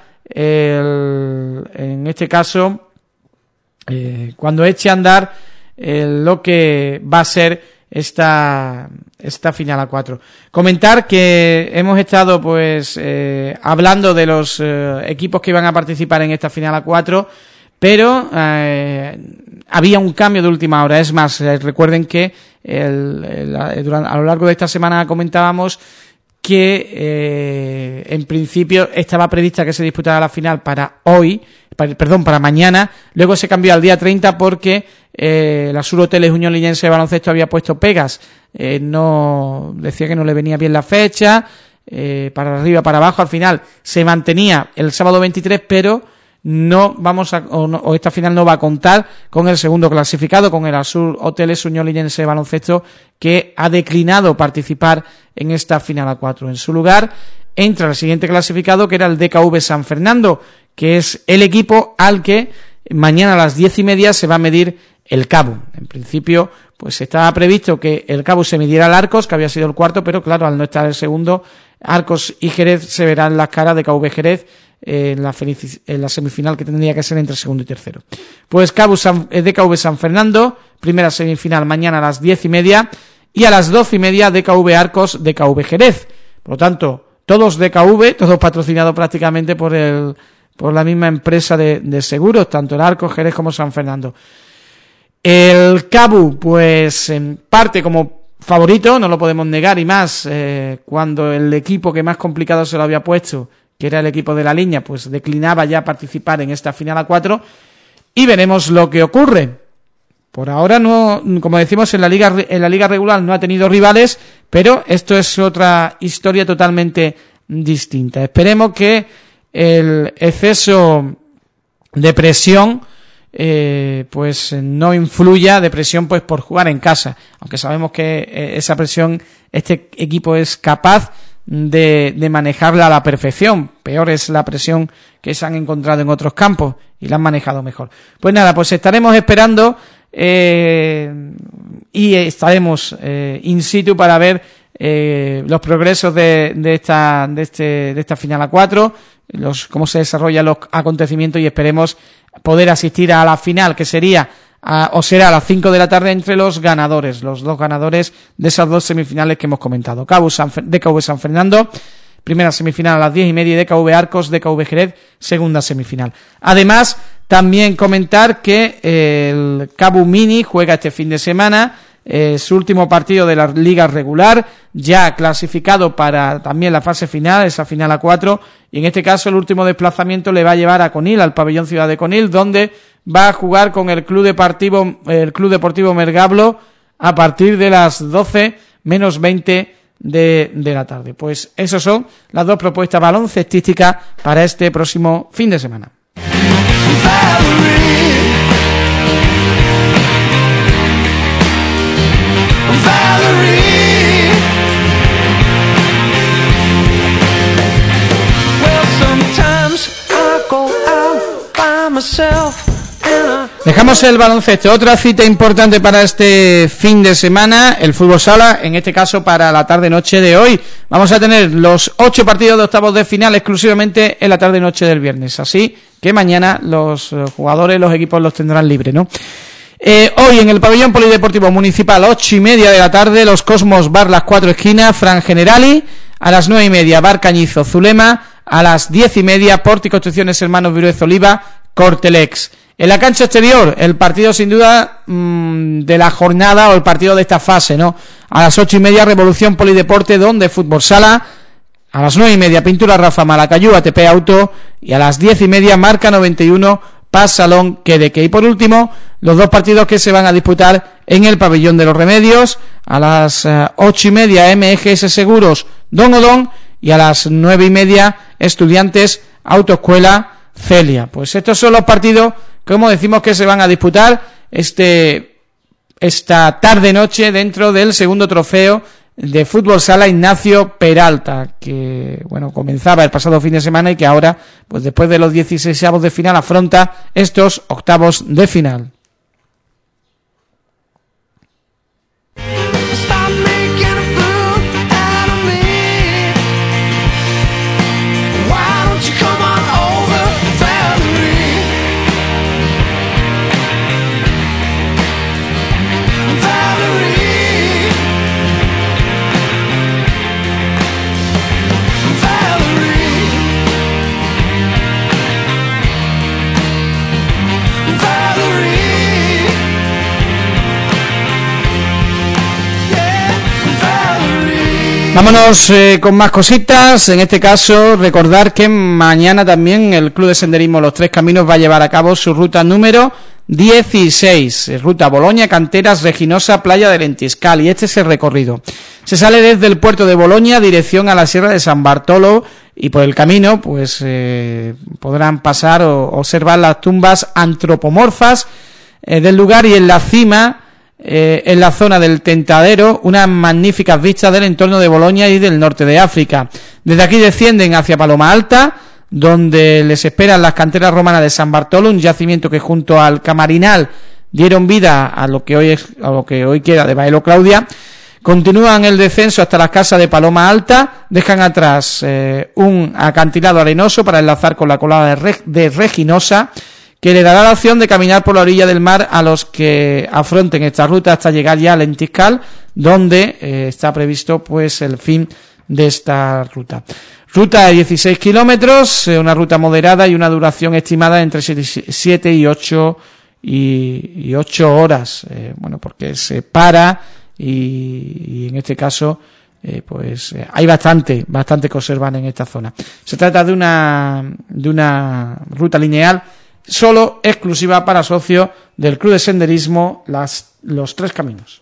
el, en este caso eh, cuando eche a andar eh, lo que va a ser esta esta final A cuatro. Comentar que hemos estado pues eh, hablando de los eh, equipos que iban a participar en esta final A cuatro, pero eh, había un cambio de última hora. Es más, eh, recuerden que el, el, durante, a lo largo de esta semana comentábamos que eh, en principio estaba prevista que se disputara la final para hoy, para, perdón, para mañana, luego se cambió al día treinta porque eh, la Sur Hoteles Unión Liñense de Baloncesto había puesto pegas, eh, no decía que no le venía bien la fecha, eh, para arriba, para abajo, al final se mantenía el sábado veintitrés, pero no vamos a, o, no, o esta final no va a contar con el segundo clasificado, con el Azur Hoteles Unión Liñense de Baloncesto, que ha declinado participar en esta final A cuatro. En su lugar entra el siguiente clasificado, que era el D K V San Fernando, que es el equipo al que mañana a las diez y media se va a medir el Cabo. En principio, pues estaba previsto que el Cabo se midiera al Arcos, que había sido el cuarto, pero claro, al no estar el segundo, Arcos y Jerez se verán las caras de K V Jerez en la, en la semifinal que tendría que ser entre segundo y tercero. Pues Cabo San, D K V San Fernando, primera semifinal mañana a las diez y media, y a las doce y media D K V Arcos, D K V Jerez. Por lo tanto, todos D K V, todos patrocinados prácticamente por el por la misma empresa de, de seguros, tanto el Arcos, Jerez como San Fernando. El Cabo, pues en parte como favorito, no lo podemos negar, y más eh, cuando el equipo que más complicado se lo había puesto, que era el equipo de la línea, pues declinaba ya participar en esta final A cuatro, y veremos lo que ocurre. Por ahora no, como decimos, en la liga en la liga regular no ha tenido rivales, pero esto es otra historia totalmente distinta. Esperemos que el exceso de presión eh, pues no influya, de presión pues por jugar en casa, aunque sabemos que eh, esa presión este equipo es capaz de, de manejarla a la perfección. Peor es la presión que se han encontrado en otros campos y la han manejado mejor. Pues nada, pues estaremos esperando eh, y estaremos eh, in situ para ver eh, los progresos de, de esta de este de esta final A cuatro, los cómo se desarrollan los acontecimientos, y esperemos poder asistir a la final, que sería a, o será a las cinco de la tarde entre los ganadores, los dos ganadores de esas dos semifinales que hemos comentado. D K V San Fernando, primera semifinal a las diez y media, y D K V Arcos, D K V Jerez, segunda semifinal. Además, también comentar que el Cabu Mini juega este fin de semana eh, su último partido de la liga regular, ya clasificado para también la fase final, esa final a cuatro, y en este caso el último desplazamiento le va a llevar a Conil, al pabellón Ciudad de Conil, donde va a jugar con el Club Deportivo, el Club Deportivo Mergablo a partir de las doce menos veinte de, de la tarde. Pues esas son las dos propuestas baloncestísticas para este próximo fin de semana. Dejamos el baloncesto. Otra cita importante para este fin de semana, el fútbol sala, en este caso para la tarde-noche de hoy. Vamos a tener los ocho partidos de octavos de final exclusivamente en la tarde-noche del viernes, así que mañana los jugadores, los equipos los tendrán libres, ¿no? Eh, hoy en el pabellón polideportivo municipal, ocho y media de la tarde, los Cosmos Bar Las Cuatro Esquinas, Fran Generali. A las nueve y media, Bar Cañizo Zulema. A las diez y media, Porti Construcciones Hermanos Viruez Oliva, Cortelex. En la cancha exterior, el partido sin duda mmm, de la jornada, o el partido de esta fase, ¿no? A las ocho y media, Revolución Polideporte, donde fútbol sala. A las nueve y media, Pintura Rafa Malacayú, A T P Auto. Y a las diez y media, Marca noventa y uno, Paz Salón Quedeque. Y por último, los dos partidos que se van a disputar en el pabellón de los Remedios. A las uh, ocho y media, M G S Seguros Don Odón. Y a las nueve y media, Estudiantes Autoescuela Celia. Pues estos son los partidos, como decimos, que se van a disputar este esta tarde-noche dentro del segundo trofeo de fútbol sala Ignacio Peralta, que bueno comenzaba el pasado fin de semana y que ahora, pues después de los dieciseisavos de final, afronta estos octavos de final. Vámonos eh, con más cositas. En este caso, recordar que mañana también el Club de Senderismo Los Tres Caminos va a llevar a cabo su ruta número dieciséis, ruta Boloña, Canteras, Reginosa, Playa de Lentiscal, y este es el recorrido. Se sale desde el puerto de Boloña, dirección a la Sierra de San Bartolo, y por el camino pues eh, podrán pasar o observar las tumbas antropomorfas eh, del lugar, y en la cima, Eh, en la zona del Tentadero, unas magníficas vistas del entorno de Boloña y del norte de África. Desde aquí descienden hacia Paloma Alta, donde les esperan las canteras romanas de San Bartolo, un yacimiento que junto al Camarinal dieron vida a lo que hoy es, a lo que hoy queda de Baelo Claudia. Continúan el descenso hasta las casas de Paloma Alta, dejan atrás eh, un acantilado arenoso para enlazar con la colada de, Reg, de Reginosa, que le dará la opción de caminar por la orilla del mar a los que afronten esta ruta hasta llegar ya a Lentiscal, donde eh, está previsto pues el fin de esta ruta. Ruta de dieciséis kilómetros, eh, una ruta moderada y una duración estimada entre siete y ocho y, y ocho horas, eh, bueno, porque se para y, y en este caso eh, pues eh, hay bastante, bastante que observar en esta zona. Se trata de una de una ruta lineal solo exclusiva para socios del Club de Senderismo las, Los Tres Caminos.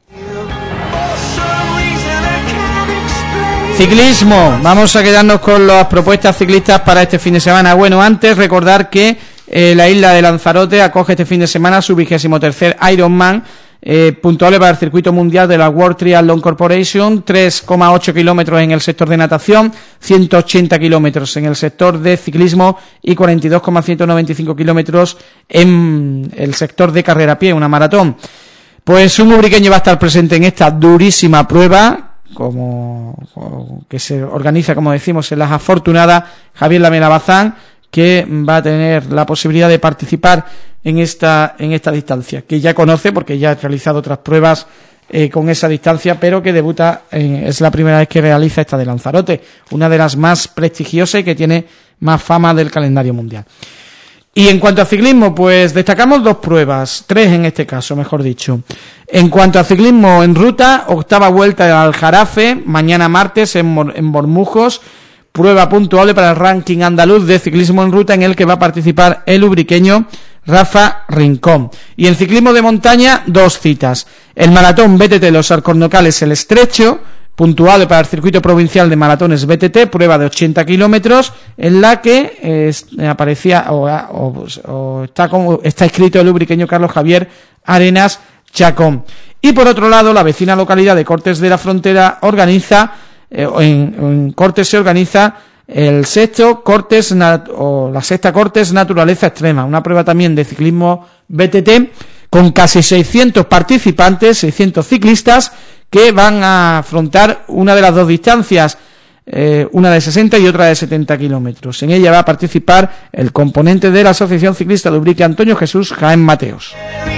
Ciclismo, vamos a quedarnos con las propuestas ciclistas para este fin de semana. Bueno, antes recordar que eh, la isla de Lanzarote acoge este fin de semana su vigésimo tercer Ironman, eh, puntuable para el circuito mundial de la World Triathlon Corporation, tres coma ocho kilómetros en el sector de natación, ciento ochenta kilómetros en el sector de ciclismo y cuarenta y dos coma ciento noventa y cinco kilómetros en el sector de carrera a pie, una maratón. Pues un ubriqueño va a estar presente en esta durísima prueba, como, como que se organiza, como decimos, en Las Afortunadas, Javier Lamela Bazán, que va a tener la posibilidad de participar en esta en esta distancia, que ya conoce porque ya ha realizado otras pruebas eh, con esa distancia, pero que debuta, eh, es la primera vez que realiza esta de Lanzarote, una de las más prestigiosas y que tiene más fama del calendario mundial. Y en cuanto a ciclismo, pues destacamos dos pruebas, tres en este caso, mejor dicho. En cuanto a ciclismo en ruta, octava vuelta del Aljarafe, mañana martes en, Mor- en Bormujos, prueba puntuable para el ranking andaluz de ciclismo en ruta en el que va a participar el ubriqueño Rafa Rincón. Y en ciclismo de montaña, dos citas. El maratón B T T Los Alcornocales El Estrecho, puntuable para el circuito provincial de maratones B T T, prueba de ochenta kilómetros, en la que eh, aparecía o, o, o está, como, está escrito el ubriqueño Carlos Javier Arenas Chacón. Y por otro lado, la vecina localidad de Cortes de la Frontera organiza, eh, en, en Cortes se organiza el sexto Cortes nat, o la sexta Cortes Naturaleza Extrema, una prueba también de ciclismo B T T con casi seiscientos participantes, seiscientos ciclistas, que van a afrontar una de las dos distancias, eh, una de sesenta y otra de setenta kilómetros. En ella va a participar el componente de la Asociación Ciclista de Ubrique, Antonio Jesús Jaén Mateos.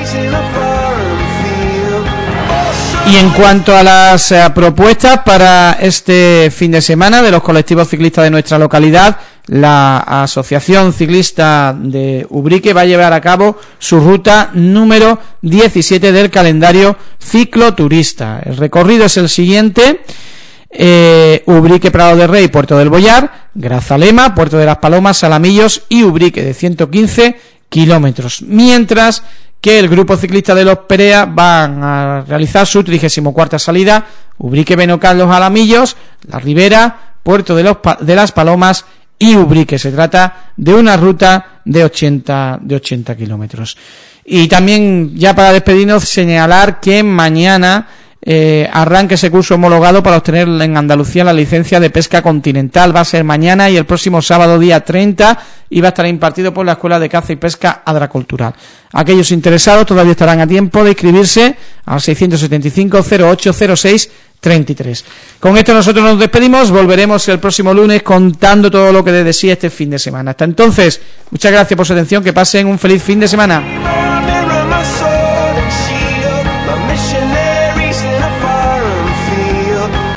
Y en cuanto a las eh, propuestas para este fin de semana de los colectivos ciclistas de nuestra localidad, la Asociación Ciclista de Ubrique va a llevar a cabo su ruta número diecisiete del calendario cicloturista. El recorrido es el siguiente: eh, Ubrique, Prado de Rey, Puerto del Boyar, Grazalema, Puerto de las Palomas, Salamillos y Ubrique, de ciento quince kilómetros. Mientras que el grupo ciclista de los Perea van a realizar su trigésimo cuarta salida, Ubrique, Benocal, Los Alamillos, La Ribera, Puerto de, los pa- de las Palomas y Ubrique. Se trata de una ruta de ochenta kilómetros. Y también, ya para despedirnos, señalar que mañana eh, arranque ese curso homologado para obtener en Andalucía la licencia de pesca continental. Va a ser mañana y el próximo sábado, día treinta, y va a estar impartido por la Escuela de Caza y Pesca Adracultural. Aquellos interesados todavía estarán a tiempo de inscribirse al seiscientos setenta y cinco, cero ocho cero seis, treinta y tres. Con esto nosotros nos despedimos, volveremos el próximo lunes contando todo lo que dé de sí este fin de semana. Hasta entonces, muchas gracias por su atención, que pasen un feliz fin de semana.